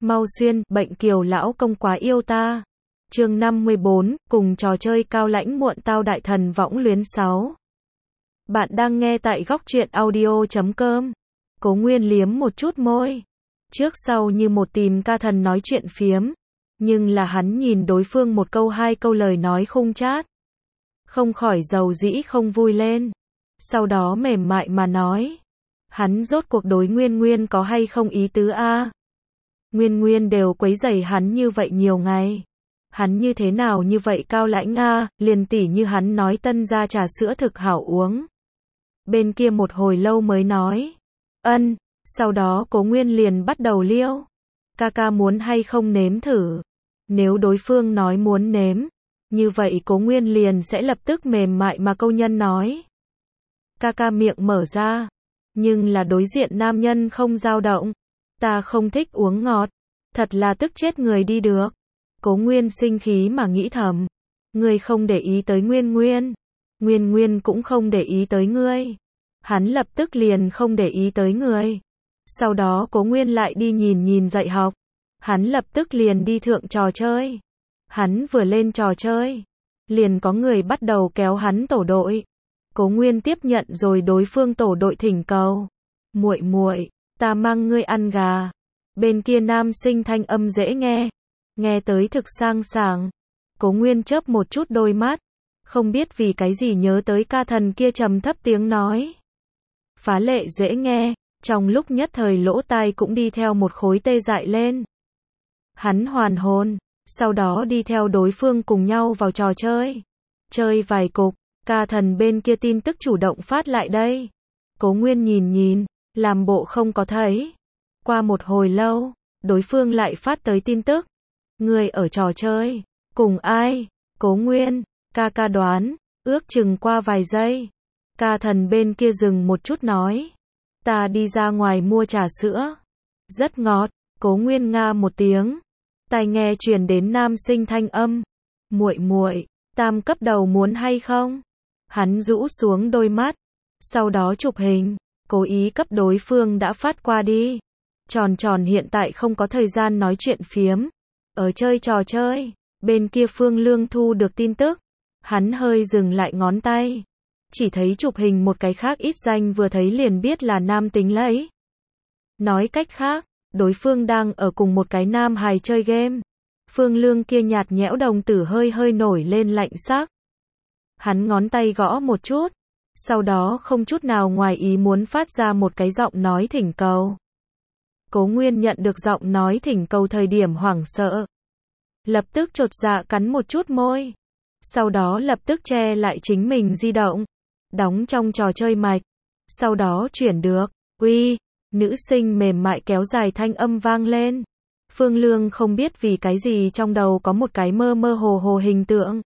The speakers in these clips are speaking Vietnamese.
Mau xuyên, bệnh Kiều lão công quá yêu ta. Chương 54, cùng trò chơi cao lãnh muộn tao đại thần võng luyến 6. Bạn đang nghe tại góc truyện audio.com. Cố Nguyên liếm một chút môi. Trước sau như một tìm ca thần nói chuyện phiếm. Nhưng là hắn nhìn đối phương một câu hai câu lời nói khung chát. Không khỏi dầu dĩ không vui lên. Sau đó mềm mại mà nói. Hắn rốt cuộc đối Nguyên Nguyên có hay không ý tứ a? Nguyên Nguyên đều quấy rầy hắn như vậy nhiều ngày. Hắn như thế nào như vậy cao lãnh a, liền tỉ như hắn nói tân gia trà sữa thực hảo uống. Bên kia một hồi lâu mới nói. Ân, sau đó Cố Nguyên liền bắt đầu liêu. Ca ca muốn hay không nếm thử. Nếu đối phương nói muốn nếm, như vậy Cố Nguyên liền sẽ lập tức mềm mại mà câu nhân nói. Ca ca miệng mở ra, nhưng là đối diện nam nhân không dao động. Ta không thích uống ngọt, thật là tức chết người đi được. Cố Nguyên sinh khí mà nghĩ thầm, ngươi không để ý tới Nguyên Nguyên, Nguyên Nguyên cũng không để ý tới ngươi. Hắn lập tức liền không để ý tới người. Sau đó Cố Nguyên lại đi nhìn dạy học. Hắn lập tức liền đi thượng trò chơi. Hắn vừa lên trò chơi, liền có người bắt đầu kéo hắn tổ đội. Cố Nguyên tiếp nhận rồi đối phương tổ đội thỉnh cầu. Muội muội, ta mang ngươi ăn gà. Bên kia nam sinh thanh âm dễ nghe, nghe tới thực sang sảng. Cố Nguyên chớp một chút đôi mắt, không biết vì cái gì nhớ tới ca thần kia trầm thấp tiếng nói. Phá lệ dễ nghe, trong lúc nhất thời lỗ tai cũng đi theo một khối tê dại lên. Hắn hoàn hồn, sau đó đi theo đối phương cùng nhau vào trò chơi. Chơi vài cục, ca thần bên kia tin tức chủ động phát lại đây. Cố Nguyên nhìn, làm bộ không có thấy. Qua một hồi lâu, đối phương lại phát tới tin tức. Người ở trò chơi, cùng ai? Cố Nguyên, ca đoán, ước chừng qua vài giây. Ca thần bên kia dừng một chút nói. Ta đi ra ngoài mua trà sữa. Rất ngọt. Cố Nguyên nga một tiếng. Tai nghe truyền đến nam sinh thanh âm. Muội muội, tam cấp đầu muốn hay không? Hắn rũ xuống đôi mắt. Sau đó chụp hình. Cố ý cấp đối phương đã phát qua đi. Tròn hiện tại không có thời gian nói chuyện phiếm. Ở chơi trò chơi. Bên kia Phương Lương thu được tin tức. Hắn hơi dừng lại ngón tay. Chỉ thấy chụp hình một cái khác ít danh vừa thấy liền biết là nam tính lấy. Nói cách khác, đối phương đang ở cùng một cái nam hài chơi game. Phương Lương kia nhạt nhẽo đồng tử hơi nổi lên lạnh sắc. Hắn ngón tay gõ một chút. Sau đó không chút nào ngoài ý muốn phát ra một cái giọng nói thỉnh cầu. Cố Nguyên nhận được giọng nói thỉnh cầu thời điểm hoảng sợ. Lập tức chột dạ cắn một chút môi. Sau đó lập tức che lại chính mình di động. Đóng trong trò chơi mạch. Sau đó chuyển được. Uy, nữ sinh mềm mại kéo dài thanh âm vang lên. Phương Lương không biết vì cái gì trong đầu có một cái mơ hồ hình tượng.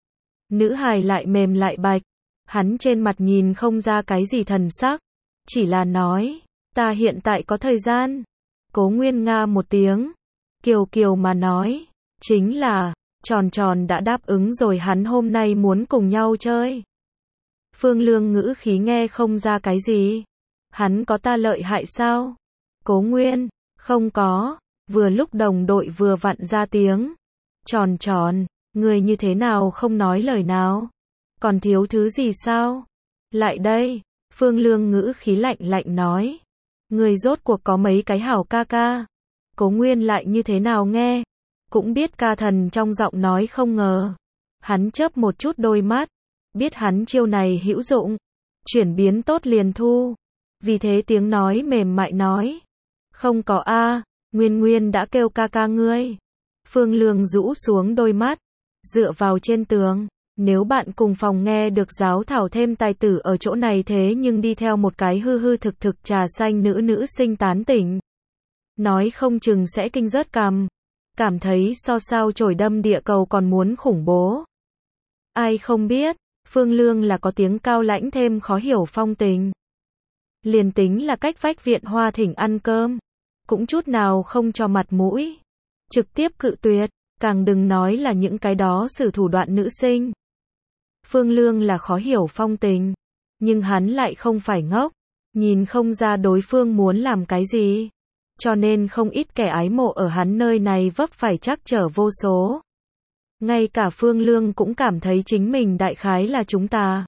Nữ hài lại mềm lại bạch. Hắn trên mặt nhìn không ra cái gì thần sắc. Chỉ là nói, ta hiện tại có thời gian. Cố Nguyên nga một tiếng. Kiều mà nói. Chính là, tròn đã đáp ứng rồi hắn hôm nay muốn cùng nhau chơi. Phương Lương ngữ khí nghe không ra cái gì. Hắn có ta lợi hại sao? Cố Nguyên, không có. Vừa lúc đồng đội vừa vặn ra tiếng. Tròn, người như thế nào không nói lời nào? Còn thiếu thứ gì sao? Lại đây. Phương Lương ngữ khí lạnh nói. Người rốt cuộc có mấy cái hảo ca. Cố Nguyên lại như thế nào nghe? Cũng biết ca thần trong giọng nói không ngờ. Hắn chớp một chút đôi mắt. Biết hắn chiêu này hữu dụng. Chuyển biến tốt liền thu. Vì thế tiếng nói mềm mại nói. Không có a, Nguyên đã kêu ca ngươi. Phương Lương rũ xuống đôi mắt. Dựa vào trên tường. Nếu bạn cùng phòng nghe được giáo thảo thêm tài tử ở chỗ này thế nhưng đi theo một cái hư thực trà xanh nữ sinh tán tỉnh. Nói không chừng sẽ kinh rớt cằm. Cảm thấy so sao chổi đâm địa cầu còn muốn khủng bố. Ai không biết, Phương Lương là có tiếng cao lãnh thêm khó hiểu phong tình. Liền tính là cách vách viện hoa thỉnh ăn cơm. Cũng chút nào không cho mặt mũi. Trực tiếp cự tuyệt, càng đừng nói là những cái đó sử thủ đoạn nữ sinh. Phương Lương là khó hiểu phong tình. Nhưng hắn lại không phải ngốc. Nhìn không ra đối phương muốn làm cái gì. cho nên không ít kẻ ái mộ ở hắn nơi này vấp phải trắc trở vô số. Ngay cả Phương Lương cũng cảm thấy chính mình đại khái là chúng ta.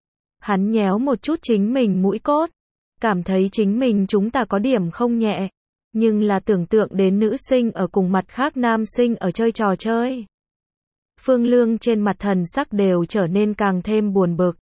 Hắn nhéo một chút chính mình mũi cốt, cảm thấy chính mình chúng ta có điểm không nhẹ, nhưng là tưởng tượng đến nữ sinh ở cùng mặt khác nam sinh ở chơi trò chơi. Phương Lương trên mặt thần sắc đều trở nên càng thêm buồn bực.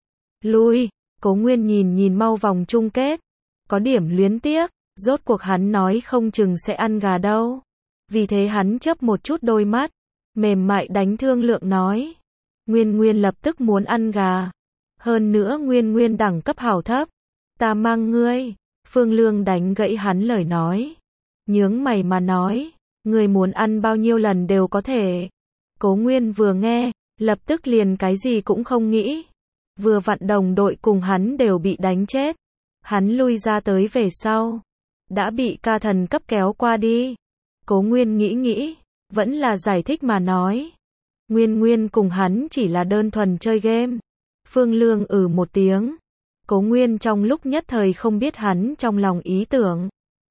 Lui, Cố Nguyên nhìn mau vòng chung kết, có điểm luyến tiếc, rốt cuộc hắn nói không chừng sẽ ăn gà đâu. Vì thế hắn chớp một chút đôi mắt, mềm mại đánh thương lượng nói. Nguyên lập tức muốn ăn gà. Hơn nữa Nguyên đẳng cấp hảo thấp. Ta mang ngươi. Phương Lương đánh gãy hắn lời nói. Nhướng mày mà nói. Ngươi muốn ăn bao nhiêu lần đều có thể. Cố Nguyên vừa nghe, lập tức liền cái gì cũng không nghĩ. Vừa vặn đồng đội cùng hắn đều bị đánh chết. Hắn lui ra tới về sau. Đã bị ca thần cấp kéo qua đi. Cố Nguyên nghĩ, vẫn là giải thích mà nói. Nguyên cùng hắn chỉ là đơn thuần chơi game. Phương Lương một tiếng. Cố Nguyên trong lúc nhất thời không biết hắn trong lòng ý tưởng.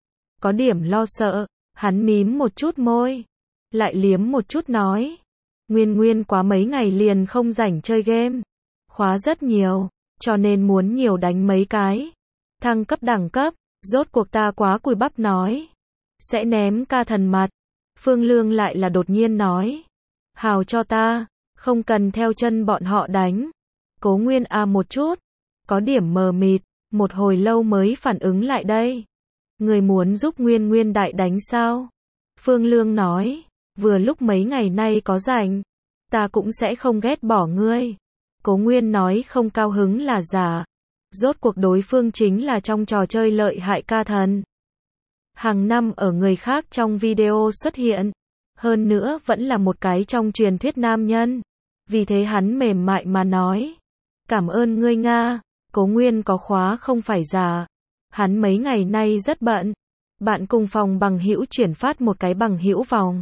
Có điểm lo sợ, hắn mím một chút môi. Lại liếm một chút nói. Nguyên quá mấy ngày liền không rảnh chơi game. Khóa rất nhiều, cho nên muốn nhiều đánh mấy cái. Thăng cấp đẳng cấp, rốt cuộc ta quá cùi bắp nói. Sẽ ném ca thần mặt. Phương Lương lại là đột nhiên nói. Hào cho ta, không cần theo chân bọn họ đánh. Cố Nguyên một chút, có điểm mờ mịt, một hồi lâu mới phản ứng lại đây. Người muốn giúp Nguyên đại đánh sao? Phương Lương nói, vừa lúc mấy ngày nay có rảnh, ta cũng sẽ không ghét bỏ ngươi. Cố Nguyên nói không cao hứng là giả. Rốt cuộc đối phương chính là trong trò chơi lợi hại ca thần. Hàng năm ở người khác trong video xuất hiện. Hơn nữa vẫn là một cái trong truyền thuyết nam nhân. Vì thế hắn mềm mại mà nói. Cảm ơn ngươi Nga. Cố Nguyên có khóa không phải giả. Hắn mấy ngày nay rất bận. Bạn cùng phòng bằng hữu chuyển phát một cái bằng hữu vòng.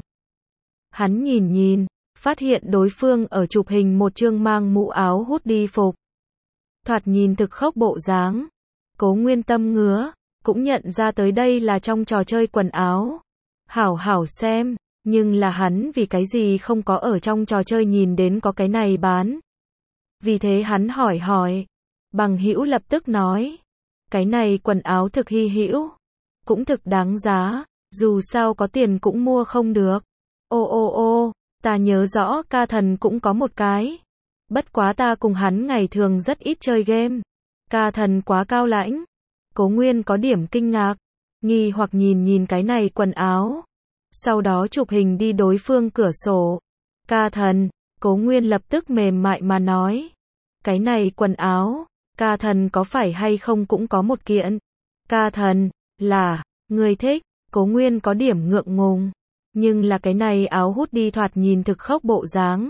Hắn nhìn, phát hiện đối phương ở chụp hình một chương mang mũ áo hút đi phục. Thoạt nhìn thực khốc bộ dáng. Cố Nguyên tâm ngứa, cũng nhận ra tới đây là trong trò chơi quần áo. Hảo xem, nhưng là hắn vì cái gì không có ở trong trò chơi nhìn đến có cái này bán. Vì thế hắn hỏi. Bằng hữu lập tức nói. Cái này quần áo thực hy hữu. Cũng thực đáng giá, dù sao có tiền cũng mua không được. Ô, ta nhớ rõ ca thần cũng có một cái. Bất quá ta cùng hắn ngày thường rất ít chơi game. Ca thần quá cao lãnh. Cố Nguyên có điểm kinh ngạc, nghi hoặc nhìn cái này quần áo. Sau đó chụp hình đi đối phương cửa sổ. Ca thần, Cố Nguyên lập tức mềm mại mà nói. Cái này quần áo, ca thần có phải hay không cũng có một kiện. Ca thần, là, người thích. Cố Nguyên có điểm ngượng ngùng. Nhưng là cái này áo hút đi thoạt nhìn thực khốc bộ dáng.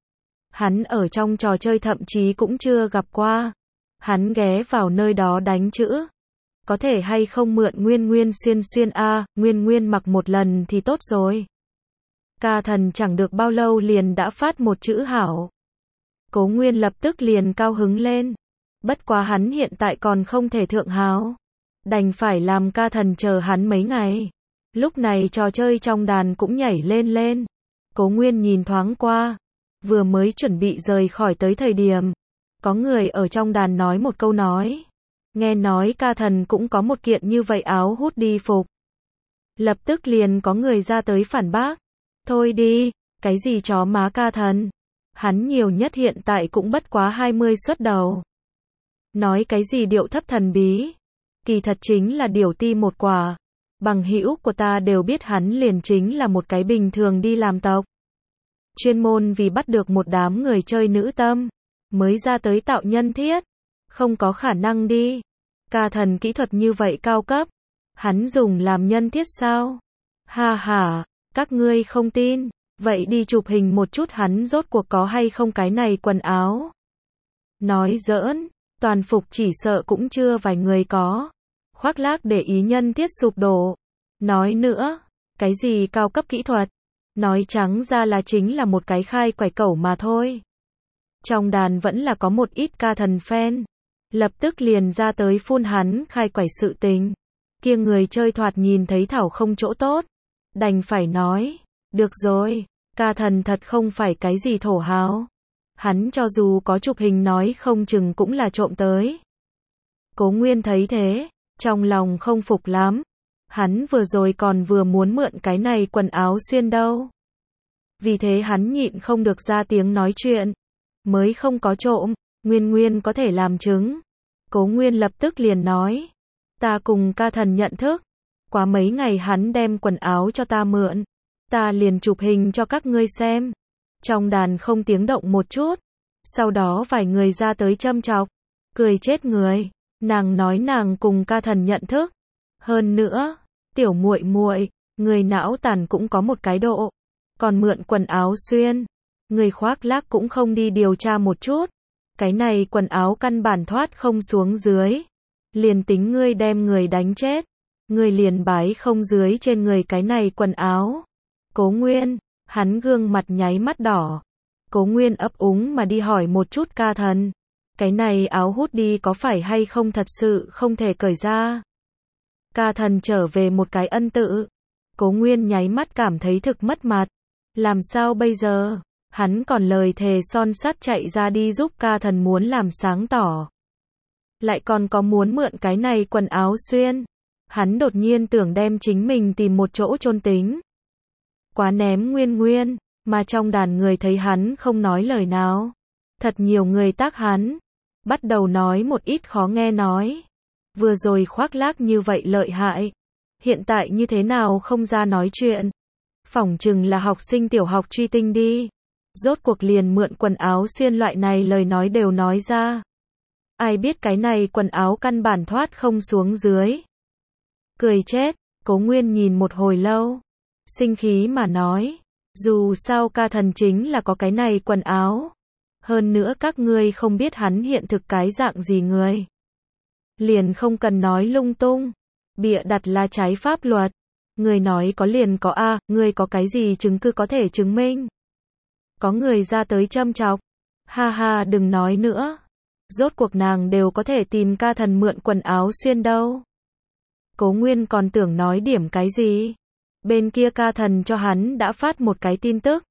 Hắn ở trong trò chơi thậm chí cũng chưa gặp qua. Hắn ghé vào nơi đó đánh chữ. Có thể hay không mượn Nguyên xuyên Nguyên mặc một lần thì tốt rồi. Ca thần chẳng được bao lâu liền đã phát một chữ hảo. Cố Nguyên lập tức liền cao hứng lên. Bất quá hắn hiện tại còn không thể thượng hào. Đành phải làm ca thần chờ hắn mấy ngày. Lúc này trò chơi trong đàn cũng nhảy lên. Cố Nguyên nhìn thoáng qua. Vừa mới chuẩn bị rời khỏi tới thời điểm. Có người ở trong đàn nói một câu nói. Nghe nói ca thần cũng có một kiện như vậy áo hút đi phục. Lập tức liền có người ra tới phản bác. Thôi đi, cái gì chó má ca thần. Hắn nhiều nhất hiện tại cũng bất quá 20 xuất đầu. Nói cái gì điệu thấp thần bí. Kỳ thật chính là điều ti một quả. Bằng hữu của ta đều biết hắn liền chính là một cái bình thường đi làm tộc. Chuyên môn vì bắt được một đám người chơi nữ tâm. Mới ra tới tạo nhân thiết. Không có khả năng đi. Ca thần kỹ thuật như vậy cao cấp. Hắn dùng làm nhân thiết sao? Ha, các ngươi không tin. Vậy đi chụp hình một chút hắn rốt cuộc có hay không cái này quần áo. Nói giỡn, toàn phục chỉ sợ cũng chưa vài người có. Khoác lác để ý nhân thiết sụp đổ. Nói nữa, cái gì cao cấp kỹ thuật. Nói trắng ra là chính là một cái khai quải cẩu mà thôi. Trong đàn vẫn là có một ít ca thần fan. Lập tức liền ra tới phun hắn khai quải sự tình. Kia người chơi thoạt nhìn thấy Thảo không chỗ tốt, đành phải nói, được rồi, ca thần thật không phải cái gì thổ hào. Hắn cho dù có chụp hình nói không chừng cũng là trộm tới. Cố Nguyên thấy thế, trong lòng không phục lắm. Hắn vừa rồi còn vừa muốn mượn cái này quần áo xuyên đâu. Vì thế hắn nhịn không được ra tiếng nói chuyện. Mới không có trộm, Nguyên có thể làm chứng. Cố Nguyên lập tức liền nói. Ta cùng ca thần nhận thức. Quá mấy ngày hắn đem quần áo cho ta mượn. Ta liền chụp hình cho các ngươi xem. Trong đàn không tiếng động một chút. Sau đó vài người ra tới châm chọc. Cười chết người. Nàng nói nàng cùng ca thần nhận thức. Hơn nữa, tiểu muội muội, người não tàn cũng có một cái độ. Còn mượn quần áo xuyên. Người khoác lác cũng không đi điều tra một chút. Cái này quần áo căn bản thoát không xuống dưới. Liền tính ngươi đem người đánh chết. Ngươi liền bái không dưới trên người cái này quần áo. Cố Nguyên, hắn gương mặt nháy mắt đỏ. Cố Nguyên ấp úng mà đi hỏi một chút ca thần. Cái này áo hút đi có phải hay không thật sự không thể cởi ra. Ca thần trở về một cái ân tự. Cố Nguyên nháy mắt cảm thấy thực mất mặt. Làm sao bây giờ? Hắn còn lời thề son sắt chạy ra đi giúp ca thần muốn làm sáng tỏ. Lại còn có muốn mượn cái này quần áo xuyên. Hắn đột nhiên tưởng đem chính mình tìm một chỗ chôn tính. Quá ném Nguyên, mà trong đàn người thấy hắn không nói lời nào. Thật nhiều người tác hắn. Bắt đầu nói một ít khó nghe nói. Vừa rồi khoác lác như vậy lợi hại. Hiện tại như thế nào không ra nói chuyện. Phỏng chừng là học sinh tiểu học truy tinh đi. Rốt cuộc liền mượn quần áo xuyên loại này lời nói đều nói ra. Ai biết cái này quần áo căn bản thoát không xuống dưới. Cười chết, Cố Nguyên nhìn một hồi lâu. Sinh khí mà nói. Dù sao ca thần chính là có cái này quần áo. Hơn nữa các ngươi không biết hắn hiện thực cái dạng gì người. Liền không cần nói lung tung. Bịa đặt là trái pháp luật. Người nói có liền có a, người có cái gì chứng cứ có thể chứng minh. Có người ra tới châm chọc. Ha ha đừng nói nữa. Rốt cuộc nàng đều có thể tìm ca thần mượn quần áo xuyên đâu. Cố Nguyên còn tưởng nói điểm cái gì. Bên kia ca thần cho hắn đã phát một cái tin tức.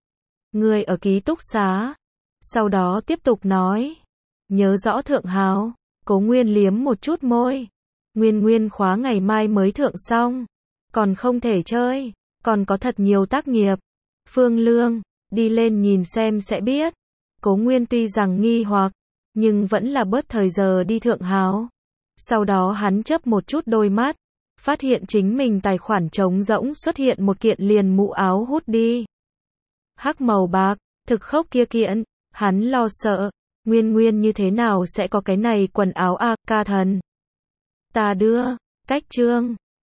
Người ở ký túc xá. Sau đó tiếp tục nói. Nhớ rõ thượng hào. Cố Nguyên liếm một chút môi. Nguyên khóa ngày mai mới thượng xong. Còn không thể chơi. Còn có thật nhiều tác nghiệp. Phương Lương, đi lên nhìn xem sẽ biết. Cố Nguyên tuy rằng nghi hoặc, nhưng vẫn là bớt thời giờ đi thượng hào. Sau đó hắn chớp một chút đôi mắt. Phát hiện chính mình tài khoản trống rỗng xuất hiện một kiện liền mũ áo hút đi. Hắc màu bạc, thực khốc kia kiện. Hắn lo sợ. Nguyên như thế nào sẽ có cái này quần áo a, ca thần. Ta đưa, cách chương.